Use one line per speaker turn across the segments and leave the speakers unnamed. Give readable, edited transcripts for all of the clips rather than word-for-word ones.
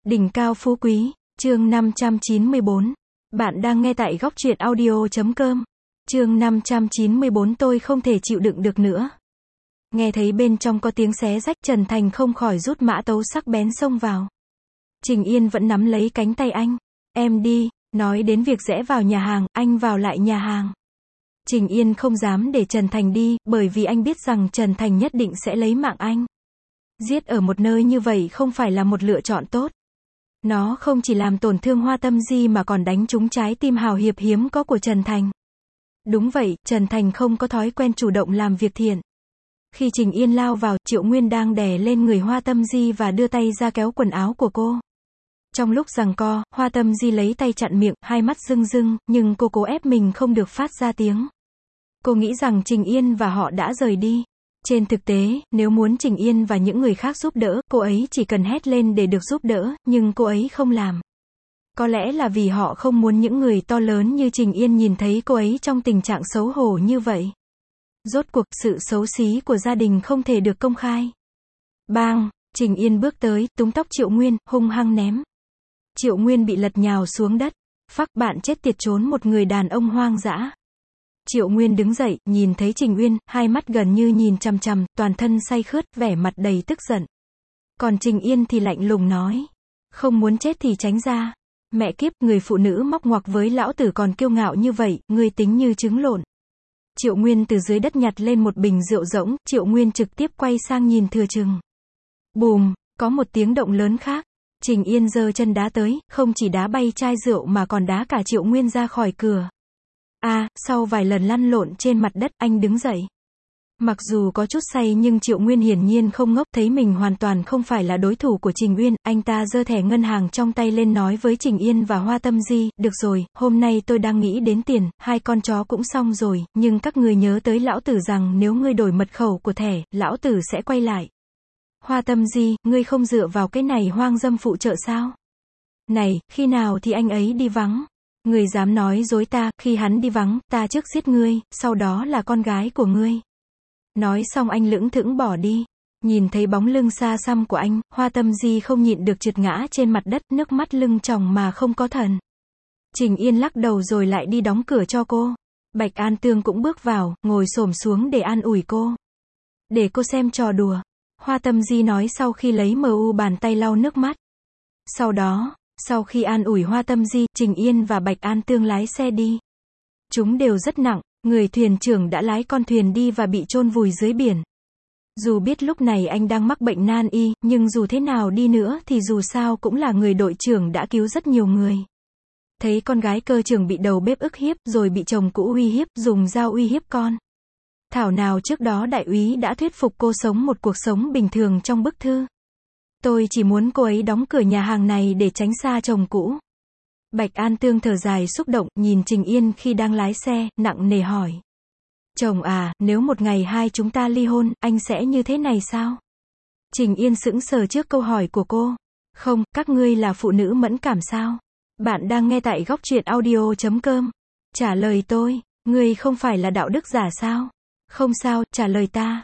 Đỉnh cao phú quý, chương 594. Bạn đang nghe tại góc truyện audio.com. Chương 594 tôi không thể chịu đựng được nữa. Nghe thấy bên trong có tiếng xé rách, Trần Thành không khỏi rút mã tấu sắc bén xông vào. Trình Yên vẫn nắm lấy cánh tay anh. Em đi, nói đến việc rẽ vào nhà hàng, anh vào lại nhà hàng. Trình Yên không dám để Trần Thành đi, bởi vì anh biết rằng Trần Thành nhất định sẽ lấy mạng anh. Giết ở một nơi như vậy không phải là một lựa chọn tốt. Nó không chỉ làm tổn thương Hoa Tâm Di mà còn đánh trúng trái tim hào hiệp hiếm có của Trần Thành. Đúng vậy, Trần Thành không có thói quen chủ động làm việc thiện. Khi Trình Yên lao vào, Triệu Nguyên đang đè lên người Hoa Tâm Di và đưa tay ra kéo quần áo của cô. Trong lúc giằng co, Hoa Tâm Di lấy tay chặn miệng, hai mắt rưng rưng, nhưng cô cố ép mình không được phát ra tiếng. Cô nghĩ rằng Trình Yên và họ đã rời đi. Trên thực tế, nếu muốn Trình Yên và những người khác giúp đỡ, cô ấy chỉ cần hét lên để được giúp đỡ, nhưng cô ấy không làm. Có lẽ là vì họ không muốn những người to lớn như Trình Yên nhìn thấy cô ấy trong tình trạng xấu hổ như vậy. Rốt cuộc, sự xấu xí của gia đình không thể được công khai. Bang! Trình Yên bước tới, túm tóc Triệu Nguyên, hung hăng ném. Triệu Nguyên bị lật nhào xuống đất. Phắc, bạn chết tiệt, trốn một người đàn ông hoang dã. Triệu Nguyên đứng dậy, nhìn thấy Trình Uyên, hai mắt gần như nhìn chằm chằm, toàn thân say khướt, vẻ mặt đầy tức giận. Còn Trình Yên thì lạnh lùng nói. Không muốn chết thì tránh ra. Mẹ kiếp, người phụ nữ móc ngoặc với lão tử còn kiêu ngạo như vậy, ngươi tính như trứng lộn. Triệu Nguyên từ dưới đất nhặt lên một bình rượu rỗng, Triệu Nguyên trực tiếp quay sang nhìn Thừa Chừng. Bùm, có một tiếng động lớn khác. Trình Yên giơ chân đá tới, không chỉ đá bay chai rượu mà còn đá cả Triệu Nguyên ra khỏi cửa. Sau vài lần lăn lộn trên mặt đất, anh đứng dậy. Mặc dù có chút say nhưng Triệu Nguyên hiển nhiên không ngốc, thấy mình hoàn toàn không phải là đối thủ của Trình Uyên, anh ta giơ thẻ ngân hàng trong tay lên nói với Trình Yên và Hoa Tâm Di, được rồi, hôm nay tôi đang nghĩ đến tiền, hai con chó cũng xong rồi, nhưng các người nhớ tới lão tử rằng nếu ngươi đổi mật khẩu của thẻ, lão tử sẽ quay lại. Hoa Tâm Di, ngươi không dựa vào cái này hoang dâm phụ trợ sao? Này, khi nào thì anh ấy đi vắng? Ngươi dám nói dối ta, khi hắn đi vắng, ta trước giết ngươi, sau đó là con gái của ngươi. Nói xong anh lững thững bỏ đi. Nhìn thấy bóng lưng xa xăm của anh, Hoa Tâm Di không nhịn được trượt ngã trên mặt đất, nước mắt lưng tròng mà không có thần. Trình Yên lắc đầu rồi lại đi đóng cửa cho cô. Bạch An Tương cũng bước vào, ngồi xổm xuống để an ủi cô. Để cô xem trò đùa. Hoa Tâm Di nói sau khi lấy bàn tay lau nước mắt. Sau đó, sau khi an ủi Hoa Tâm Di, Trình Yên và Bạch An Tương lái xe đi. Chúng đều rất nặng, người thuyền trưởng đã lái con thuyền đi và bị chôn vùi dưới biển. Dù biết lúc này anh đang mắc bệnh nan y, nhưng dù thế nào đi nữa thì dù sao cũng là người đội trưởng đã cứu rất nhiều người. Thấy con gái cơ trưởng bị đầu bếp ức hiếp, rồi bị chồng cũ uy hiếp, dùng dao uy hiếp con. Thảo nào trước đó đại úy đã thuyết phục cô sống một cuộc sống bình thường trong bức thư. Tôi chỉ muốn cô ấy đóng cửa nhà hàng này để tránh xa chồng cũ. Bạch An Tương thở dài xúc động, nhìn Trình Yên khi đang lái xe, nặng nề hỏi. Chồng à, nếu một ngày hai chúng ta ly hôn, anh sẽ như thế này sao? Trình Yên sững sờ trước câu hỏi của cô. Không, các ngươi là phụ nữ mẫn cảm sao? Bạn đang nghe tại góc truyện audio.com. Trả lời tôi, ngươi không phải là đạo đức giả sao? Không sao, trả lời ta.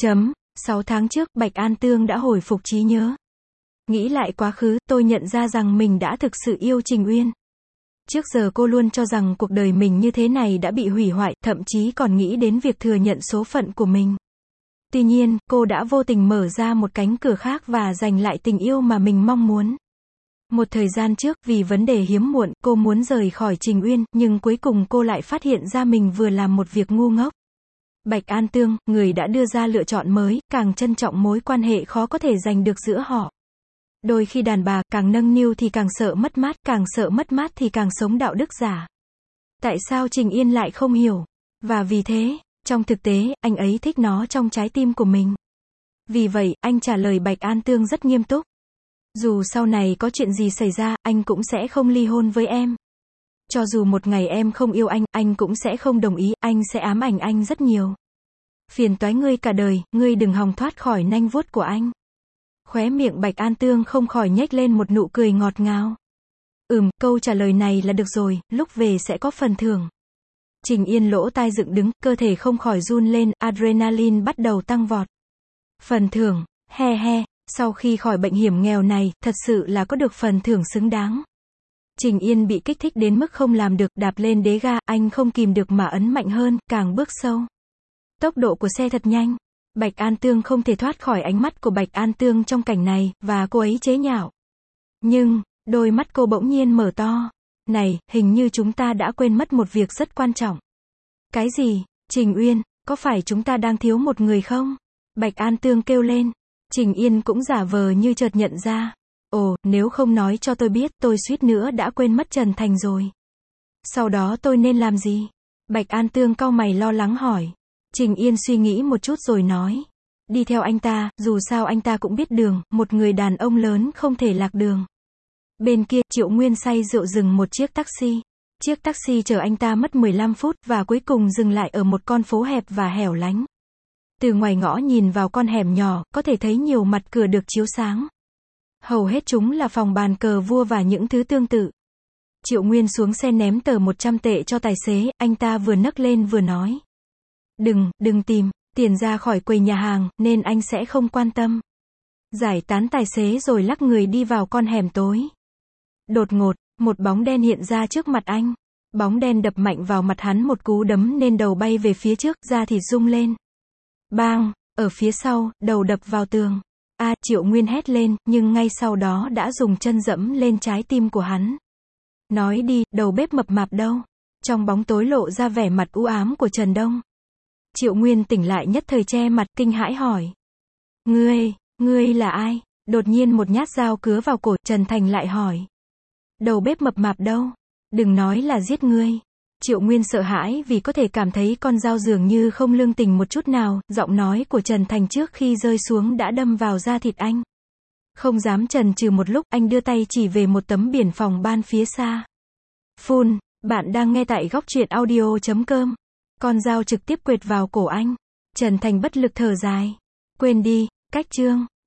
6 tháng trước, Bạch An Tương đã hồi phục trí nhớ. Nghĩ lại quá khứ, tôi nhận ra rằng mình đã thực sự yêu Trình Uyên. Trước giờ cô luôn cho rằng cuộc đời mình như thế này đã bị hủy hoại, thậm chí còn nghĩ đến việc thừa nhận số phận của mình. Tuy nhiên, cô đã vô tình mở ra một cánh cửa khác và giành lại tình yêu mà mình mong muốn. Một thời gian trước, vì vấn đề hiếm muộn, cô muốn rời khỏi Trình Uyên, nhưng cuối cùng cô lại phát hiện ra mình vừa làm một việc ngu ngốc. Bạch An Tương, người đã đưa ra lựa chọn mới, càng trân trọng mối quan hệ khó có thể giành được giữa họ. Đôi khi đàn bà, càng nâng niu thì càng sợ mất mát, càng sợ mất mát thì càng sống đạo đức giả. Tại sao Trình Yên lại không hiểu? Và vì thế, trong thực tế, anh ấy thích nó trong trái tim của mình. Vì vậy, anh trả lời Bạch An Tương rất nghiêm túc. Dù sau này có chuyện gì xảy ra, anh cũng sẽ không ly hôn với em. Cho dù một ngày em không yêu anh cũng sẽ không đồng ý, anh sẽ ám ảnh anh rất nhiều. Phiền toái ngươi cả đời, ngươi đừng hòng thoát khỏi nanh vuốt của anh. Khóe miệng Bạch An Tương không khỏi nhếch lên một nụ cười ngọt ngào. Câu trả lời này là được rồi, lúc về sẽ có phần thưởng. Trình Yên lỗ tai dựng đứng, cơ thể không khỏi run lên, adrenaline bắt đầu tăng vọt. Phần thưởng, he he, Sau khi khỏi bệnh hiểm nghèo này, thật sự là có được phần thưởng xứng đáng. Trình Yên bị kích thích đến mức không làm được, đạp lên đế ga, anh không kìm được mà ấn mạnh hơn, càng bước sâu. Tốc độ của xe thật nhanh. Bạch An Tương không thể thoát khỏi ánh mắt của Bạch An Tương trong cảnh này, và cô ấy chế nhạo. Nhưng, đôi mắt cô bỗng nhiên mở to. Này, hình như chúng ta đã quên mất một việc rất quan trọng. Cái gì? Trình Uyên, có phải chúng ta đang thiếu một người không? Bạch An Tương kêu lên. Trình Yên cũng giả vờ như chợt nhận ra. Ồ, nếu không nói cho tôi biết, tôi suýt nữa đã quên mất Trần Thành rồi. Sau đó tôi nên làm gì? Bạch An Tương cau mày lo lắng hỏi. Trình Yên suy nghĩ một chút rồi nói. Đi theo anh ta, dù sao anh ta cũng biết đường, một người đàn ông lớn không thể lạc đường. Bên kia, Triệu Nguyên say rượu dừng một chiếc taxi. Chiếc taxi chở anh ta mất 15 phút và cuối cùng dừng lại ở một con phố hẹp và hẻo lánh. Từ ngoài ngõ nhìn vào con hẻm nhỏ, có thể thấy nhiều mặt cửa được chiếu sáng. Hầu hết chúng là phòng bàn cờ vua và những thứ tương tự. Triệu Nguyên xuống xe ném tờ 100 tệ cho tài xế, anh ta vừa nấc lên vừa nói. Đừng tìm, tiền ra khỏi quầy nhà hàng, nên anh sẽ không quan tâm. Giải tán tài xế rồi lắc người đi vào con hẻm tối. Đột ngột, một bóng đen hiện ra trước mặt anh. Bóng đen đập mạnh vào mặt hắn một cú đấm nên đầu bay về phía trước, da thịt rung lên. Bang, ở phía sau, đầu đập vào tường. Triệu Nguyên hét lên, nhưng ngay sau đó đã dùng chân dẫm lên trái tim của hắn. Nói đi, đầu bếp mập mạp đâu? Trong bóng tối lộ ra vẻ mặt u ám của Trần Đông. Triệu Nguyên tỉnh lại nhất thời che mặt, kinh hãi hỏi. Ngươi là ai? Đột nhiên một nhát dao cứa vào cổ, Trần Thành lại hỏi. Đầu bếp mập mạp đâu? Đừng nói là giết ngươi. Triệu Nguyên sợ hãi vì có thể cảm thấy con dao dường như không lương tình một chút nào, giọng nói của Trần Thành trước khi rơi xuống đã đâm vào da thịt anh. Không dám chần chừ một lúc, anh đưa tay chỉ về một tấm biển phòng ban phía xa. Phun, bạn đang nghe tại góc truyện audio.com. Con dao trực tiếp quệt vào cổ anh. Trần Thành bất lực thở dài. Quên đi, cách chương.